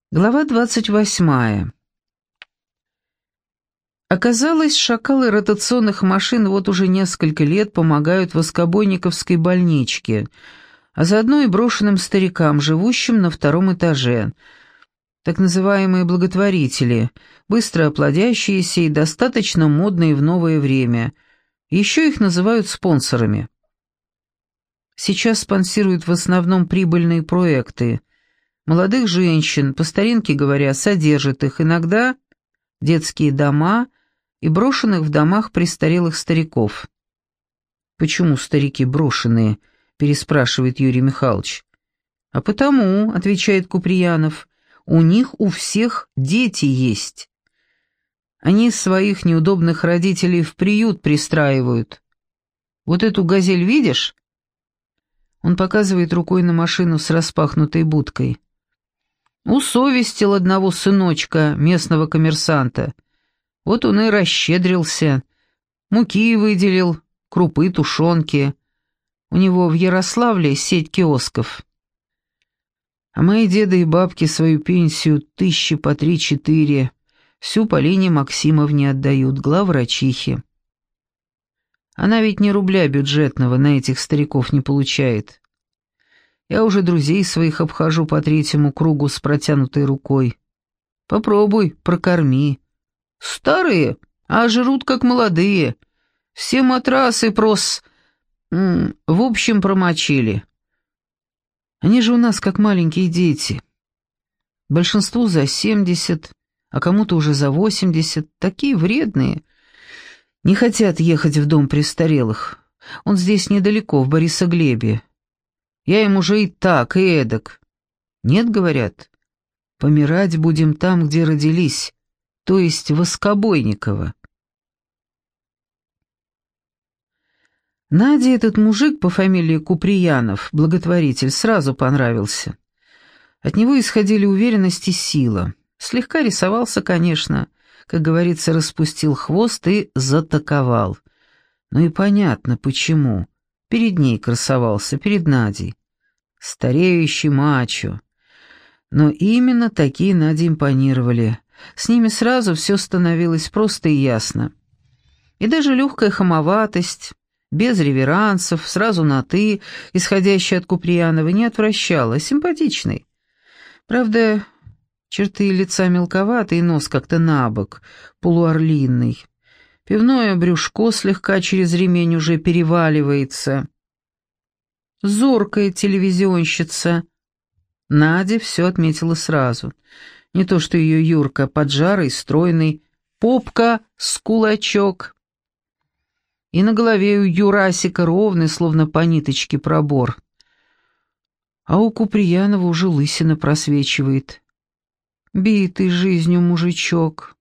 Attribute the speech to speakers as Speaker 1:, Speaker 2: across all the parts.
Speaker 1: Глава 28. Оказалось, шакалы ротационных машин вот уже несколько лет помогают воскобойниковской больничке, а заодно и брошенным старикам, живущим на втором этаже. Так называемые благотворители, быстро оплодящиеся и достаточно модные в новое время. Еще их называют спонсорами. Сейчас спонсируют в основном прибыльные проекты. Молодых женщин, по старинке говоря, содержат их иногда детские дома и брошенных в домах престарелых стариков. «Почему старики брошенные?» — переспрашивает Юрий Михайлович. «А потому», — отвечает Куприянов, — «у них у всех дети есть. Они своих неудобных родителей в приют пристраивают. Вот эту газель видишь?» Он показывает рукой на машину с распахнутой будкой. Усовестил одного сыночка, местного коммерсанта. Вот он и расщедрился. Муки выделил, крупы, тушенки. У него в Ярославле сеть киосков. А мои деды и бабки свою пенсию 1000 по 3-4 всю Полине Максимовне отдают, главврачихе. Она ведь ни рубля бюджетного на этих стариков не получает. Я уже друзей своих обхожу по 3-му кругу с протянутой рукой. Попробуй, прокорми. Старые, а жрут как молодые. Все матрасы в общем, промочили. Они же у нас как маленькие дети. Большинству за 70, а кому-то уже за 80. Такие вредные. Не хотят ехать в дом престарелых. Он здесь недалеко, в Борисоглебе. Я им уже и так, и эдак. Нет, говорят, помирать будем там, где родились, то есть Воскобойниково. Наде этот мужик по фамилии Куприянов, благотворитель, сразу понравился. От него исходили уверенность и сила. Слегка рисовался, конечно, как говорится, распустил хвост и затаковал. Ну и понятно, почему. Перед ней красовался, перед Надей. Стареющий мачо. Но именно такие Наде импонировали. С ними сразу все становилось просто и ясно. И даже легкая хамоватость, без реверансов, сразу на «ты», исходящая от Куприянова, не отвращала, симпатичный. Правда, черты лица мелковатые, нос как-то набок, полуорлиный. Пивное брюшко слегка через ремень уже переваливается. Зоркая телевизионщица. Надя все отметила сразу. Не то что ее Юрка, поджарый, стройный, попка с кулачок. И на голове у Юрасика ровный, словно по ниточке, пробор. А у Куприянова уже лысина просвечивает. Битый жизнью мужичок.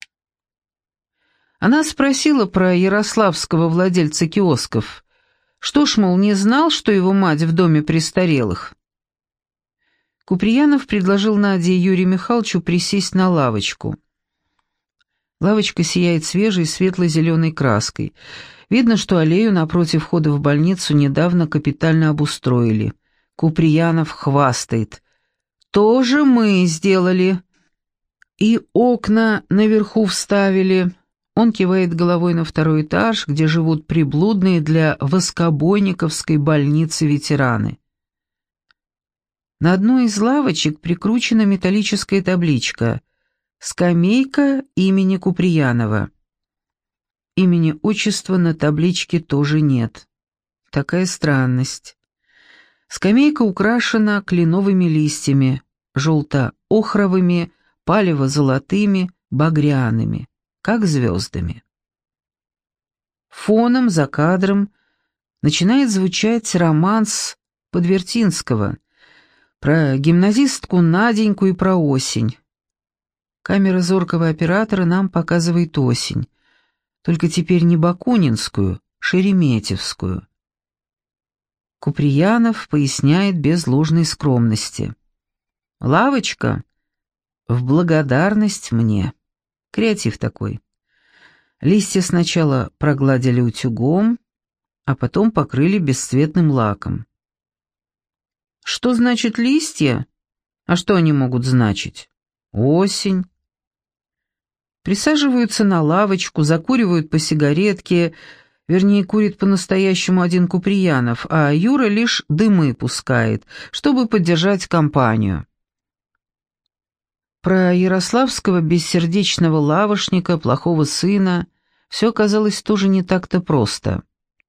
Speaker 1: Она спросила про ярославского владельца киосков. Что ж, мол, не знал, что его мать в доме престарелых? Куприянов предложил Наде и Юрию Михайловичу присесть на лавочку. Лавочка сияет свежей светло-зеленой краской. Видно, что аллею напротив входа в больницу недавно капитально обустроили. Куприянов хвастает. «Тоже мы сделали. И окна наверху вставили». Он кивает головой на второй этаж, где живут приблудные для Воскобойниковской больницы ветераны. На одной из лавочек прикручена металлическая табличка «Скамейка имени Куприянова». Имени, отчества на табличке тоже нет. Такая странность. Скамейка украшена кленовыми листьями, желто-охровыми, палево-золотыми, багряными, как звездами. Фоном за кадром начинает звучать романс Подвертинского про гимназистку Наденьку и про осень. Камера зоркого оператора нам показывает осень, только теперь не бакунинскую, шереметьевскую. Куприянов поясняет без ложной скромности. «Лавочка в благодарность мне». Креатив такой. Листья сначала прогладили утюгом, а потом покрыли бесцветным лаком. Что значит листья? А что они могут значить? Осень. Присаживаются на лавочку, закуривают по сигаретке, вернее, курит по-настоящему один Куприянов, а Юра лишь дымы пускает, чтобы поддержать компанию. Про ярославского бессердечного лавошника, плохого сына, все оказалось тоже не так-то просто.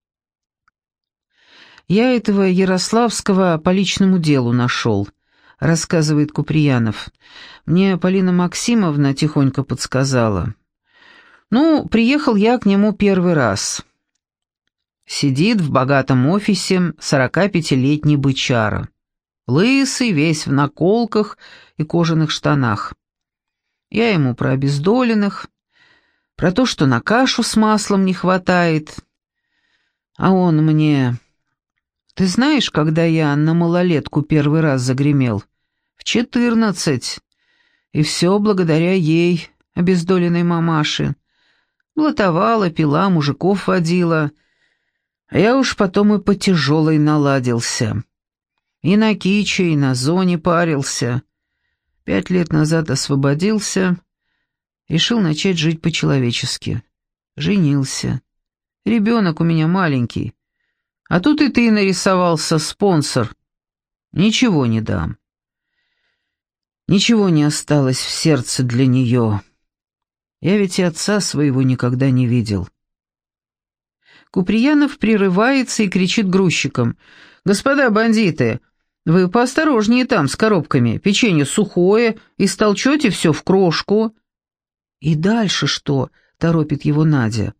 Speaker 1: «Я этого Ярославского по личному делу нашел», — рассказывает Куприянов. «Мне Полина Максимовна тихонько подсказала. Ну, приехал я к нему первый раз. Сидит в богатом офисе 45-летний бычара. Лысый, весь в наколках и кожаных штанах. Я ему про обездоленных, про то, что на кашу с маслом не хватает. А он мне... Ты знаешь, когда я на малолетку первый раз загремел? В 14. И все благодаря ей, обездоленной мамаше. Блатовала, пила, мужиков водила. А я уж потом и по тяжелой наладился. И на киче, и на зоне парился. 5 лет назад освободился, решил начать жить по-человечески. Женился. Ребенок у меня маленький. А тут и ты нарисовался, спонсор. Ничего не дам. Ничего не осталось в сердце для нее. Я ведь и отца своего никогда не видел». Куприянов прерывается и кричит грузчикам: «Господа бандиты, вы поосторожнее там с коробками, печенье сухое, истолчете все в крошку». «И дальше что?» — торопит его Надя.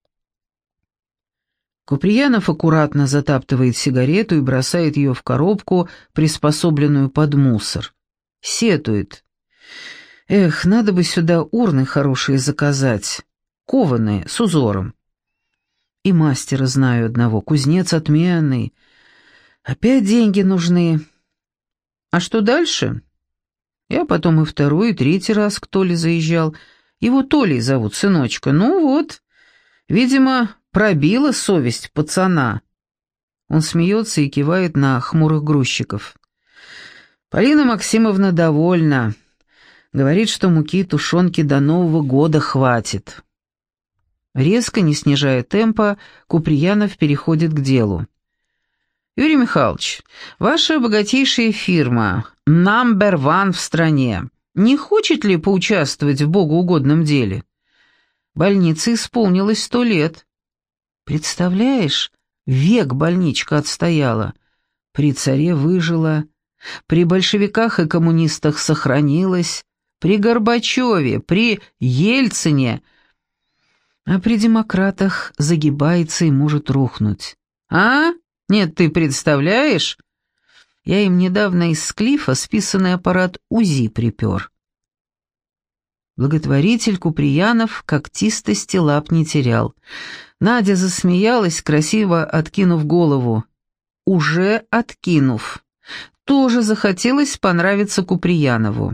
Speaker 1: Куприянов аккуратно затаптывает сигарету и бросает ее в коробку, приспособленную под мусор. Сетует: «Эх, надо бы сюда урны хорошие заказать, кованые, с узором. И мастера знаю одного, кузнец отменный. Опять деньги нужны. А что дальше? Я потом и второй, и третий раз к Толе заезжал. Его Толей зовут, сыночка. Ну вот, видимо, пробила совесть пацана». Он смеется и кивает на хмурых грузчиков. Полина Максимовна довольна. Говорит, что муки и тушенки до Нового года хватит. Резко, не снижая темпа, Куприянов переходит к делу. «Юрий Михайлович, ваша богатейшая фирма, number one в стране, не хочет ли поучаствовать в богоугодном деле? Больнице исполнилось 100 лет. Представляешь, век больничка отстояла. При царе выжила, при большевиках и коммунистах сохранилась, при Горбачеве, при Ельцине, а при демократах загибается и может рухнуть. А? Нет, ты представляешь? Я им недавно из Склифа списанный аппарат УЗИ припер». Благотворитель Куприянов когтистости лап не терял. Надя засмеялась, красиво откинув голову. Уже откинув. Тоже захотелось понравиться Куприянову.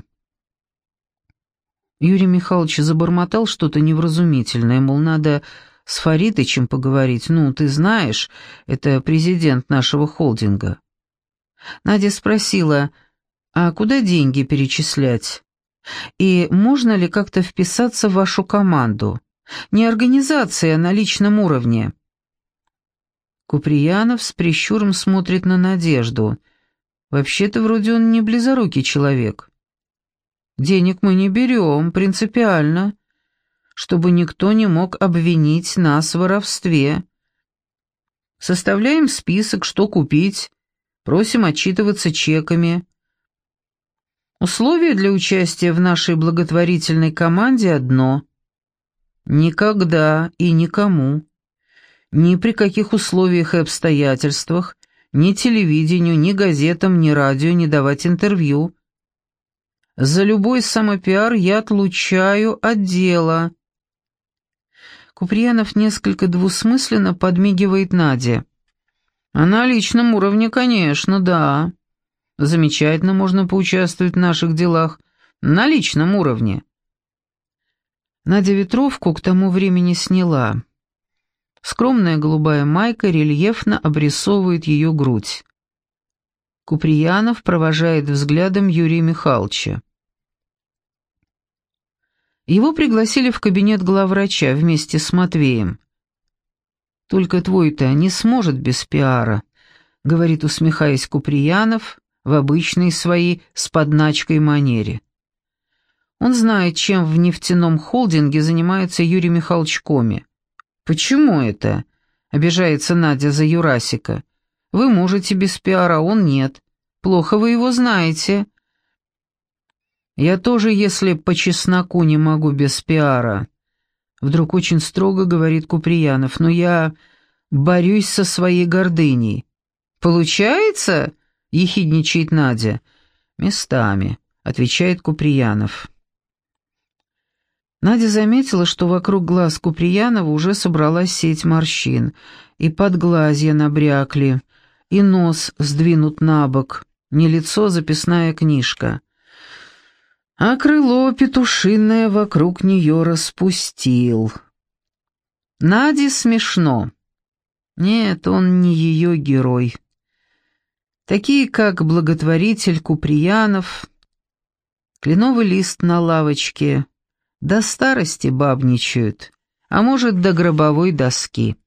Speaker 1: Юрий Михайлович забормотал что-то невразумительное, мол, надо с Фаритычем поговорить. Ну, ты знаешь, это президент нашего холдинга. Надя спросила: «А куда деньги перечислять? И можно ли как-то вписаться в вашу команду? Не организация, а на личном уровне». Куприянов с прищуром смотрит на Надежду. Вообще-то вроде он не близорукий человек. «Денег мы не берем, принципиально, чтобы никто не мог обвинить нас в воровстве. Составляем список, что купить, просим отчитываться чеками. Условие для участия в нашей благотворительной команде одно: никогда и никому, ни при каких условиях и обстоятельствах, ни телевидению, ни газетам, ни радио не давать интервью. За любой самопиар я отлучаю от дела». Куприянов несколько двусмысленно подмигивает Наде. «А на личном уровне, конечно, да. Замечательно можно поучаствовать в наших делах. На личном уровне». Надя ветровку к тому времени сняла. Скромная голубая майка рельефно обрисовывает ее грудь. Куприянов провожает взглядом Юрия Михайловича. Его пригласили в кабинет главврача вместе с Матвеем. «Только твой-то не сможет без пиара», — говорит, усмехаясь, Куприянов в обычной своей с подначкой манере. Он знает, чем в нефтяном холдинге занимается Юрий Михайлович Коми. «Почему это?» — обижается Надя за Юрасика. «Вы можете без пиара, а он нет. Плохо вы его знаете». «Я тоже, если по чесноку, не могу без пиара», — вдруг очень строго говорит Куприянов, «но я борюсь со своей гордыней». «Получается?» — ехидничает Надя. «Местами», — отвечает Куприянов. Надя заметила, что вокруг глаз Куприянова уже собралась сеть морщин, и подглазья набрякли, и нос сдвинут на бок, не лицо, записная книжка. А крыло петушиное вокруг нее распустил. Наде смешно. Нет, он не ее герой. Такие, как благотворитель Куприянов, кленовый лист на лавочке, до старости бабничают, а может, до гробовой доски.